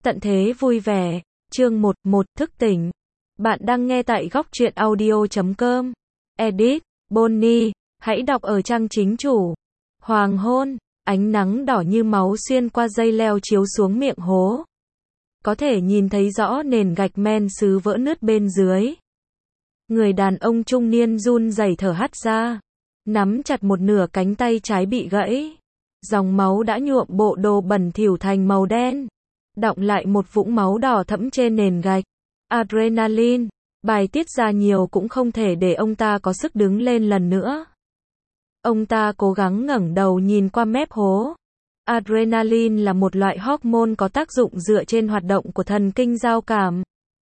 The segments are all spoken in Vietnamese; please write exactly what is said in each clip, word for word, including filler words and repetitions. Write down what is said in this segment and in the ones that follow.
Tận thế vui vẻ, chương một, một thức tỉnh. Bạn đang nghe tại góc truyện audio chấm com. Edit, Bonnie, hãy đọc ở trang chính chủ. Hoàng hôn, ánh nắng đỏ như máu xuyên qua dây leo chiếu xuống miệng hố. Có thể nhìn thấy rõ nền gạch men sứ vỡ nứt bên dưới. Người đàn ông trung niên run rẩy thở hắt ra, nắm chặt một nửa cánh tay trái bị gãy. Dòng máu đã nhuộm bộ đồ bẩn thỉu thành màu đen, đọng lại một vũng máu đỏ thẫm trên nền gạch. Adrenaline, bài tiết ra nhiều cũng không thể để ông ta có sức đứng lên lần nữa. Ông ta cố gắng ngẩng đầu nhìn qua mép hố. Adrenaline là một loại hormone có tác dụng dựa trên hoạt động của thần kinh giao cảm.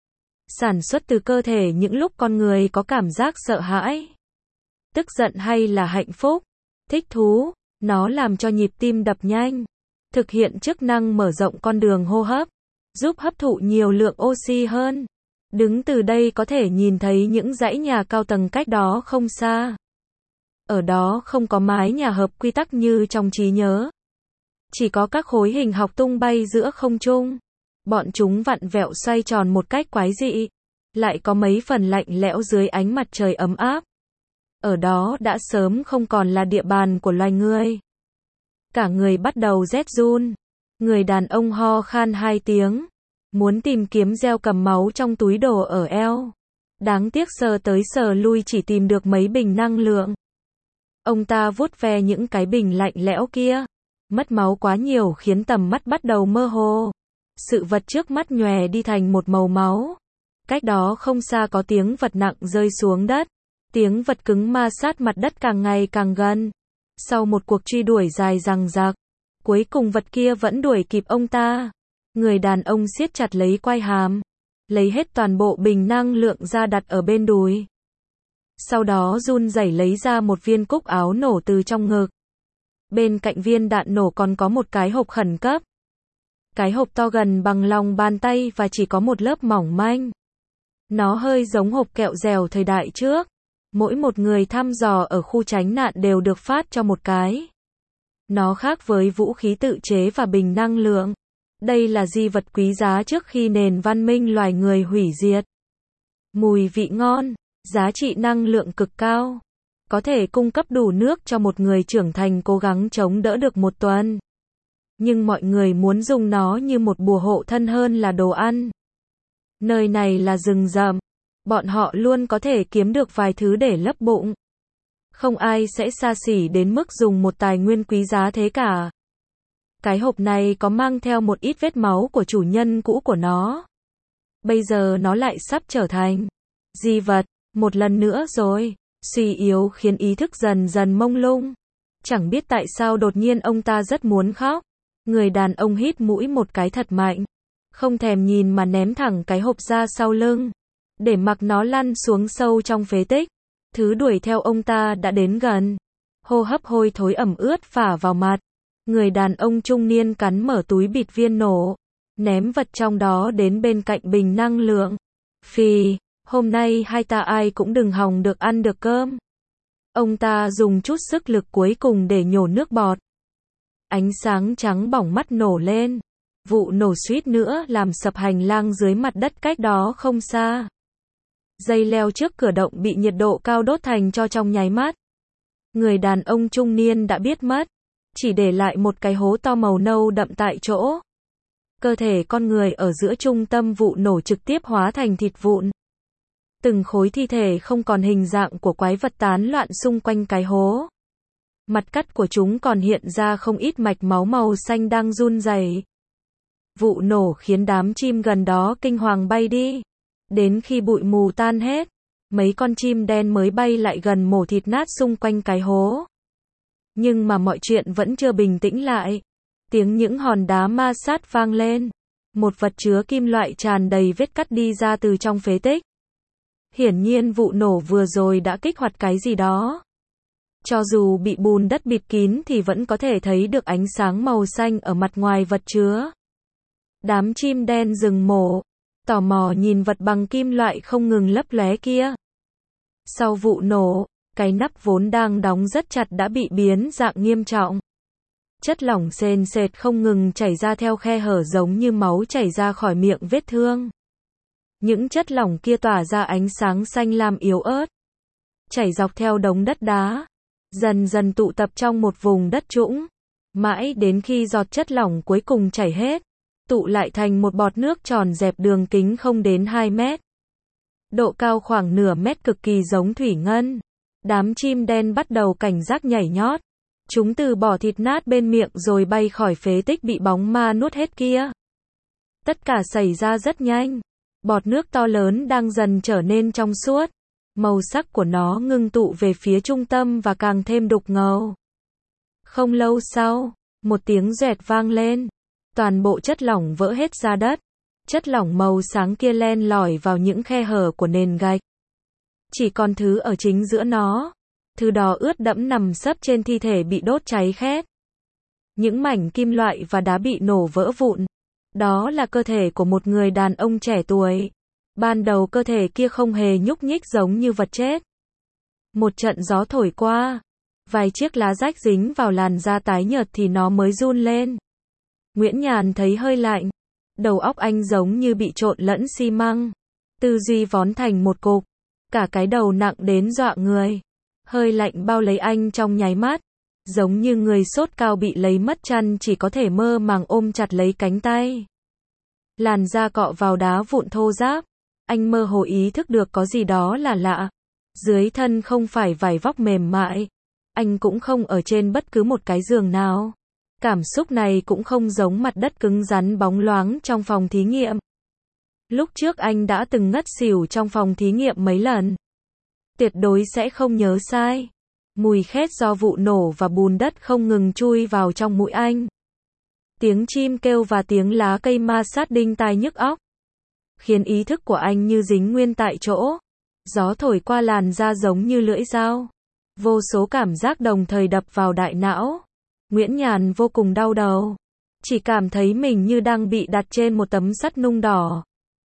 Sản xuất từ cơ thể những lúc con người có cảm giác sợ hãi, tức giận hay là hạnh phúc, thích thú. Nó làm cho nhịp tim đập nhanh, thực hiện chức năng mở rộng con đường hô hấp, giúp hấp thụ nhiều lượng oxy hơn. Đứng từ đây có thể nhìn thấy những dãy nhà cao tầng cách đó không xa. Ở đó không có mái nhà hợp quy tắc như trong trí nhớ. Chỉ có các khối hình học tung bay giữa không trung. Bọn chúng vặn vẹo xoay tròn một cách quái dị. Lại có mấy phần lạnh lẽo dưới ánh mặt trời ấm áp. Ở đó đã sớm không còn là địa bàn của loài người. Cả người bắt đầu rét run. Người đàn ông ho khan hai tiếng. Muốn tìm kiếm gel cầm máu trong túi đồ ở eo. Đáng tiếc sờ tới sờ lui chỉ tìm được mấy bình năng lượng. Ông ta vuốt ve những cái bình lạnh lẽo kia. Mất máu quá nhiều khiến tầm mắt bắt đầu mơ hồ. Sự vật trước mắt nhòe đi thành một màu máu. Cách đó không xa có tiếng vật nặng rơi xuống đất. Tiếng vật cứng ma sát mặt đất càng ngày càng gần. Sau một cuộc truy đuổi dài dằng dặc, cuối cùng vật kia vẫn đuổi kịp ông ta. Người đàn ông siết chặt lấy quai hàm, lấy hết toàn bộ bình năng lượng ra đặt ở bên đùi. Sau đó run rẩy lấy ra một viên cúc áo nổ từ trong ngực. Bên cạnh viên đạn nổ còn có một cái hộp khẩn cấp. Cái hộp to gần bằng lòng bàn tay và chỉ có một lớp mỏng manh. Nó hơi giống hộp kẹo dẻo thời đại trước. Mỗi một người thăm dò ở khu tránh nạn đều được phát cho một cái. Nó khác với vũ khí tự chế và bình năng lượng. Đây là di vật quý giá trước khi nền văn minh loài người hủy diệt. Mùi vị ngon, giá trị năng lượng cực cao. Có thể cung cấp đủ nước cho một người trưởng thành cố gắng chống đỡ được một tuần. Nhưng mọi người muốn dùng nó như một bùa hộ thân hơn là đồ ăn. Nơi này là rừng rậm. Bọn họ luôn có thể kiếm được vài thứ để lấp bụng. Không ai sẽ xa xỉ đến mức dùng một tài nguyên quý giá thế cả. Cái hộp này có mang theo một ít vết máu của chủ nhân cũ của nó. Bây giờ nó lại sắp trở thành di vật, một lần nữa rồi. Suy yếu khiến ý thức dần dần mông lung. Chẳng biết tại sao đột nhiên ông ta rất muốn khóc. Người đàn ông hít mũi một cái thật mạnh. Không thèm nhìn mà ném thẳng cái hộp ra sau lưng. Để mặc nó lăn xuống sâu trong phế tích. Thứ đuổi theo ông ta đã đến gần. Hô hấp hôi thối ẩm ướt phả vào mặt. Người đàn ông trung niên cắn mở túi bịt viên nổ. Ném vật trong đó đến bên cạnh bình năng lượng. Phì, hôm nay hai ta ai cũng đừng hòng được ăn được cơm. Ông ta dùng chút sức lực cuối cùng để nhổ nước bọt. Ánh sáng trắng bỏng mắt nổ lên. Vụ nổ suýt nữa làm sập hành lang dưới mặt đất cách đó không xa. Dây leo trước cửa động bị nhiệt độ cao đốt thành tro trong nháy mắt. Người đàn ông trung niên đã biết mất. Chỉ để lại một cái hố to màu nâu đậm tại chỗ. Cơ thể con người ở giữa trung tâm vụ nổ trực tiếp hóa thành thịt vụn. Từng khối thi thể không còn hình dạng của quái vật tán loạn xung quanh cái hố. Mặt cắt của chúng còn hiện ra không ít mạch máu màu xanh đang run rẩy. Vụ nổ khiến đám chim gần đó kinh hoàng bay đi. Đến khi bụi mù tan hết, mấy con chim đen mới bay lại gần mổ thịt nát xung quanh cái hố. Nhưng mà mọi chuyện vẫn chưa bình tĩnh lại. Tiếng những hòn đá ma sát vang lên. Một vật chứa kim loại tràn đầy vết cắt đi ra từ trong phế tích. Hiển nhiên vụ nổ vừa rồi đã kích hoạt cái gì đó. Cho dù bị bùn đất bịt kín thì vẫn có thể thấy được ánh sáng màu xanh ở mặt ngoài vật chứa. Đám chim đen dừng mổ. Tò mò nhìn vật bằng kim loại không ngừng lấp lóe kia. Sau vụ nổ, cái nắp vốn đang đóng rất chặt đã bị biến dạng nghiêm trọng. Chất lỏng sền sệt không ngừng chảy ra theo khe hở giống như máu chảy ra khỏi miệng vết thương. Những chất lỏng kia tỏa ra ánh sáng xanh lam yếu ớt, chảy dọc theo đống đất đá, dần dần tụ tập trong một vùng đất trũng, mãi đến khi giọt chất lỏng cuối cùng chảy hết, tụ lại thành một bọt nước tròn dẹp đường kính không đến hai mét. Độ cao khoảng nửa mét, cực kỳ giống thủy ngân. Đám chim đen bắt đầu cảnh giác nhảy nhót. Chúng từ bỏ thịt nát bên miệng rồi bay khỏi phế tích bị bóng ma nuốt hết kia. Tất cả xảy ra rất nhanh. Bọt nước to lớn đang dần trở nên trong suốt. Màu sắc của nó ngưng tụ về phía trung tâm và càng thêm đục ngầu. Không lâu sau, một tiếng doẹt vang lên. Toàn bộ chất lỏng vỡ hết ra đất. Chất lỏng màu sáng kia len lỏi vào những khe hở của nền gạch. Chỉ còn thứ ở chính giữa nó. Thứ đó ướt đẫm nằm sấp trên thi thể bị đốt cháy khét. Những mảnh kim loại và đá bị nổ vỡ vụn. Đó là cơ thể của một người đàn ông trẻ tuổi. Ban đầu cơ thể kia không hề nhúc nhích giống như vật chết. Một trận gió thổi qua. Vài chiếc lá rách dính vào làn da tái nhợt thì nó mới run lên. Nguyễn Nhàn thấy hơi lạnh. Đầu óc anh giống như bị trộn lẫn xi măng. Tư duy vón thành một cục. Cả cái đầu nặng đến dọa người. Hơi lạnh bao lấy anh trong nháy mắt. Giống như người sốt cao bị lấy mất chăn chỉ có thể mơ màng ôm chặt lấy cánh tay. Làn da cọ vào đá vụn thô ráp. Anh mơ hồ ý thức được có gì đó là lạ. Dưới thân không phải vải vóc mềm mại. Anh cũng không ở trên bất cứ một cái giường nào. Cảm xúc này cũng không giống mặt đất cứng rắn bóng loáng trong phòng thí nghiệm. Lúc trước anh đã từng ngất xỉu trong phòng thí nghiệm mấy lần. Tuyệt đối sẽ không nhớ sai. Mùi khét do vụ nổ và bùn đất không ngừng chui vào trong mũi anh. Tiếng chim kêu và tiếng lá cây ma sát đinh tai nhức óc. Khiến ý thức của anh như dính nguyên tại chỗ. Gió thổi qua làn da giống như lưỡi dao. Vô số cảm giác đồng thời đập vào đại não. Nguyễn Nhàn vô cùng đau đầu. Chỉ cảm thấy mình như đang bị đặt trên một tấm sắt nung đỏ.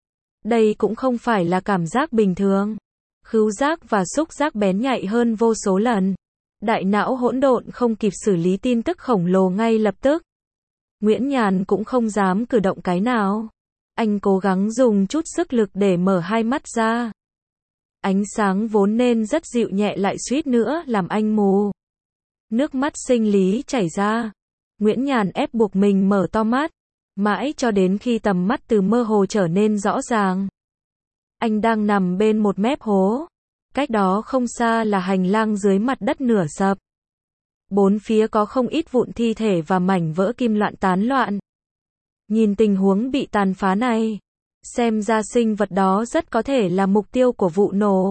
Đây cũng không phải là cảm giác bình thường. Khứu giác và xúc giác bén nhạy hơn vô số lần. Đại não hỗn độn không kịp xử lý tin tức khổng lồ ngay lập tức. Nguyễn Nhàn cũng không dám cử động cái nào. Anh cố gắng dùng chút sức lực để mở hai mắt ra. Ánh sáng vốn nên rất dịu nhẹ lại suýt nữa làm anh mù. Nước mắt sinh lý chảy ra. Nguyễn Nhàn ép buộc mình mở to mắt. Mãi cho đến khi tầm mắt từ mơ hồ trở nên rõ ràng. Anh đang nằm bên một mép hố. Cách đó không xa là hành lang dưới mặt đất nửa sập. Bốn phía có không ít vụn thi thể và mảnh vỡ kim loại tán loạn. Nhìn tình huống bị tàn phá này, xem ra sinh vật đó rất có thể là mục tiêu của vụ nổ.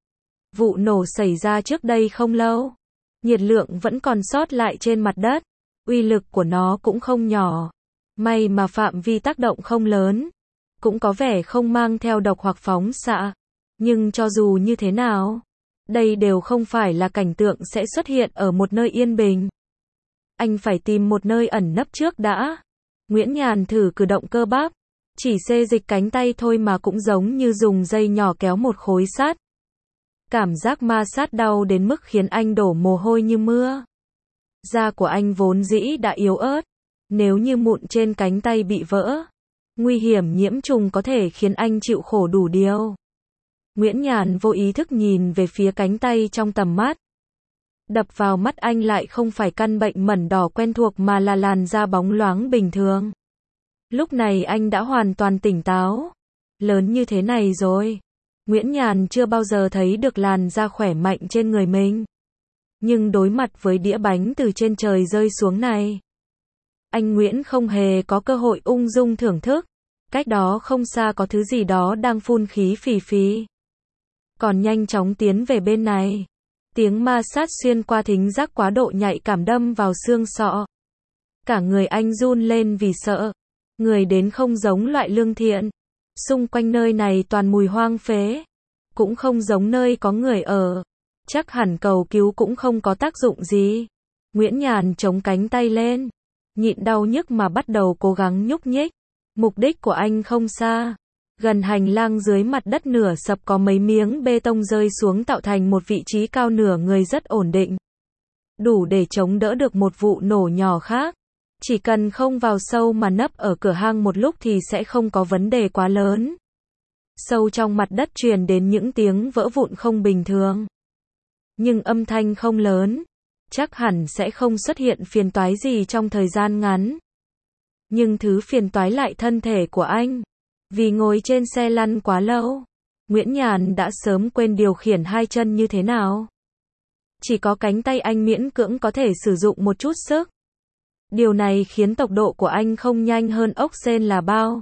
Vụ nổ xảy ra trước đây không lâu. Nhiệt lượng vẫn còn sót lại trên mặt đất. Uy lực của nó cũng không nhỏ. May mà phạm vi tác động không lớn. Cũng có vẻ không mang theo độc hoặc phóng xạ. Nhưng cho dù như thế nào, đây đều không phải là cảnh tượng sẽ xuất hiện ở một nơi yên bình. Anh phải tìm một nơi ẩn nấp trước đã. Nguyễn Nhàn thử cử động cơ bắp. Chỉ xê dịch cánh tay thôi mà cũng giống như dùng dây nhỏ kéo một khối sắt. Cảm giác ma sát đau đến mức khiến anh đổ mồ hôi như mưa. Da của anh vốn dĩ đã yếu ớt. Nếu như mụn trên cánh tay bị vỡ, nguy hiểm nhiễm trùng có thể khiến anh chịu khổ đủ điều. Nguyễn Nhàn vô ý thức nhìn về phía cánh tay trong tầm mắt. Đập vào mắt anh lại không phải căn bệnh mẩn đỏ quen thuộc mà là làn da bóng loáng bình thường. Lúc này anh đã hoàn toàn tỉnh táo. Lớn như thế này rồi. Nguyễn Nhàn chưa bao giờ thấy được làn da khỏe mạnh trên người mình. Nhưng đối mặt với đĩa bánh từ trên trời rơi xuống này, anh Nguyễn không hề có cơ hội ung dung thưởng thức. Cách đó không xa có thứ gì đó đang phun khí phì phì. Còn nhanh chóng tiến về bên này. Tiếng ma sát xuyên qua thính giác quá độ nhạy cảm đâm vào xương sọ. Cả người anh run lên vì sợ. Người đến không giống loại lương thiện. Xung quanh nơi này toàn mùi hoang phế. Cũng không giống nơi có người ở. Chắc hẳn cầu cứu cũng không có tác dụng gì. Nguyễn Nhàn chống cánh tay lên. Nhịn đau nhức mà bắt đầu cố gắng nhúc nhích. Mục đích của anh không xa. Gần hành lang dưới mặt đất nửa sập có mấy miếng bê tông rơi xuống tạo thành một vị trí cao nửa người rất ổn định. đủ để chống đỡ được một vụ nổ nhỏ khác. Chỉ cần không vào sâu mà nấp ở cửa hang một lúc thì sẽ không có vấn đề quá lớn. Sâu trong mặt đất truyền đến những tiếng vỡ vụn không bình thường. Nhưng âm thanh không lớn, chắc hẳn sẽ không xuất hiện phiền toái gì trong thời gian ngắn. Nhưng thứ phiền toái lại thân thể của anh. Vì ngồi trên xe lăn quá lâu, Nguyễn Nhàn đã sớm quên điều khiển hai chân như thế nào. Chỉ có cánh tay anh miễn cưỡng có thể sử dụng một chút sức. Điều này khiến tốc độ của anh không nhanh hơn ốc sên là bao.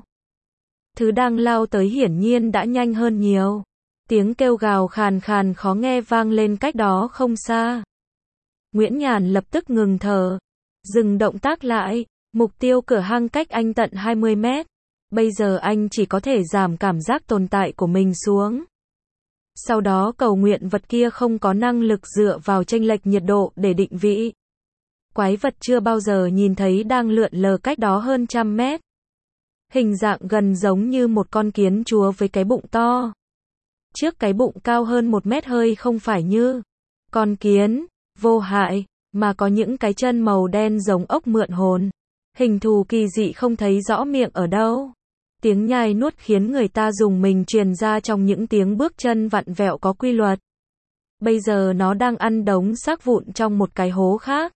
Thứ đang lao tới hiển nhiên đã nhanh hơn nhiều. Tiếng kêu gào khàn khàn khó nghe vang lên cách đó không xa. Nguyễn Nhàn lập tức ngừng thở, dừng động tác lại. Mục tiêu cửa hang cách anh tận hai mươi mét. Bây giờ anh chỉ có thể giảm cảm giác tồn tại của mình xuống. Sau đó cầu nguyện vật kia không có năng lực dựa vào chênh lệch nhiệt độ để định vị. Quái vật chưa bao giờ nhìn thấy đang lượn lờ cách đó hơn trăm mét. Hình dạng gần giống như một con kiến chúa với cái bụng to. Trước cái bụng cao hơn một mét hơi không phải như con kiến, vô hại, mà có những cái chân màu đen giống ốc mượn hồn. Hình thù kỳ dị không thấy rõ miệng ở đâu. Tiếng nhai nuốt khiến người ta dùng mình truyền ra trong những tiếng bước chân vặn vẹo có quy luật. Bây giờ nó đang ăn đống xác vụn trong một cái hố khác.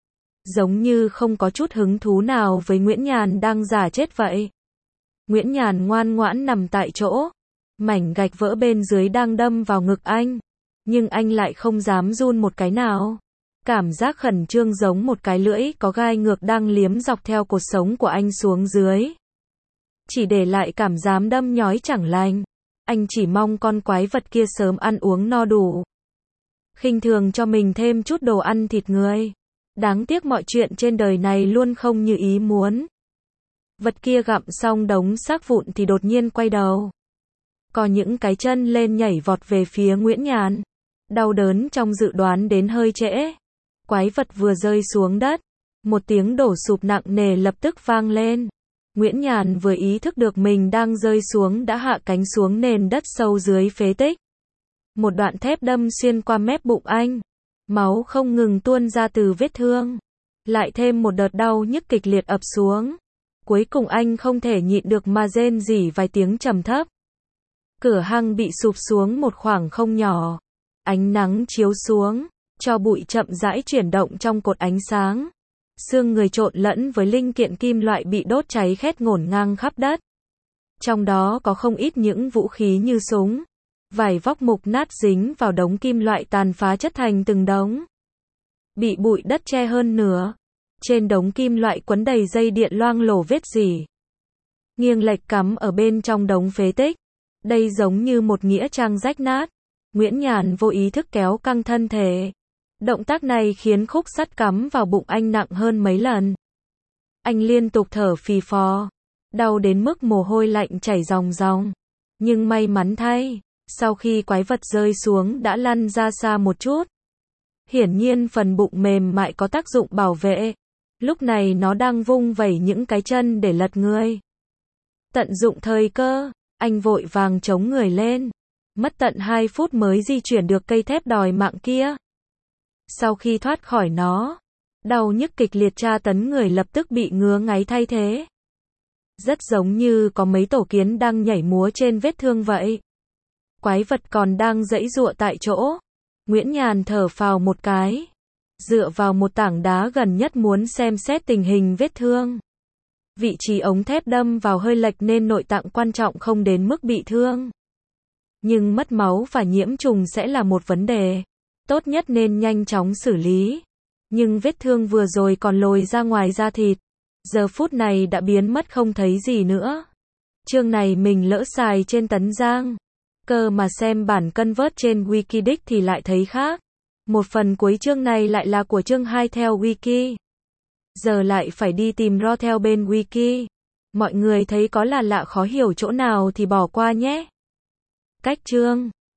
Giống như không có chút hứng thú nào với Nguyễn Nhàn đang giả chết vậy. Nguyễn Nhàn ngoan ngoãn nằm tại chỗ. Mảnh gạch vỡ bên dưới đang đâm vào ngực anh. Nhưng anh lại không dám run một cái nào. Cảm giác khẩn trương giống một cái lưỡi có gai ngược đang liếm dọc theo cột sống của anh xuống dưới. Chỉ để lại cảm giác đâm nhói chẳng lành. Anh chỉ mong con quái vật kia sớm ăn uống no đủ. Khinh thường cho mình thêm chút đồ ăn thịt người. Đáng tiếc mọi chuyện trên đời này luôn không như ý muốn. Vật kia gặm xong đống xác vụn thì đột nhiên quay đầu. Có những cái chân lên nhảy vọt về phía Nguyễn Nhàn. Đau đớn trong dự đoán đến hơi trễ. Quái vật vừa rơi xuống đất. Một tiếng đổ sụp nặng nề lập tức vang lên. Nguyễn Nhàn vừa ý thức được mình đang rơi xuống đã hạ cánh xuống nền đất sâu dưới phế tích. Một đoạn thép đâm xuyên qua mép bụng anh. Máu không ngừng tuôn ra từ vết thương. Lại thêm một đợt đau nhức kịch liệt ập xuống. Cuối cùng anh không thể nhịn được mà rên rỉ vài tiếng trầm thấp. Cửa hang bị sụp xuống một khoảng không nhỏ. Ánh nắng chiếu xuống, cho bụi chậm rãi chuyển động trong cột ánh sáng. Xương người trộn lẫn với linh kiện kim loại bị đốt cháy khét ngổn ngang khắp đất. Trong đó có không ít những vũ khí như súng, vải vóc mục nát dính vào đống kim loại tàn phá chất thành từng đống. Bị bụi đất che hơn nửa. Trên đống kim loại quấn đầy dây điện loang lổ vết rỉ. Nghiêng lệch cắm ở bên trong đống phế tích. Đây giống như một nghĩa trang rách nát. Nguyễn Nhàn vô ý thức kéo căng thân thể. Động tác này khiến khúc sắt cắm vào bụng anh nặng hơn mấy lần. Anh liên tục thở phì phò. Đau đến mức mồ hôi lạnh chảy ròng ròng. Nhưng may mắn thay, sau khi quái vật rơi xuống đã lăn ra xa một chút. Hiển nhiên phần bụng mềm mại có tác dụng bảo vệ. Lúc này nó đang vung vẩy những cái chân để lật người. Tận dụng thời cơ, anh vội vàng chống người lên. Mất tận hai phút mới di chuyển được cây thép đòi mạng kia. Sau khi thoát khỏi nó, đau nhức kịch liệt tra tấn người lập tức bị ngứa ngáy thay thế. Rất giống như có mấy tổ kiến đang nhảy múa trên vết thương vậy. Quái vật còn đang giãy giụa tại chỗ. Nguyễn Nhàn thở phào một cái. Dựa vào một tảng đá gần nhất muốn xem xét tình hình vết thương. Vị trí ống thép đâm vào hơi lệch nên nội tạng quan trọng không đến mức bị thương. Nhưng mất máu và nhiễm trùng sẽ là một vấn đề. Tốt nhất nên nhanh chóng xử lý. Nhưng vết thương vừa rồi còn lồi ra ngoài da thịt. Giờ phút này đã biến mất không thấy gì nữa. Chương này mình lỡ xài trên Tấn Giang. Cơ mà xem bản cân vớt trên Wikidic thì lại thấy khác. Một phần cuối chương này lại là của chương hai theo Wiki. Giờ lại phải đi tìm ro theo bên Wiki. Mọi người thấy có là lạ khó hiểu chỗ nào thì bỏ qua nhé. Cách chương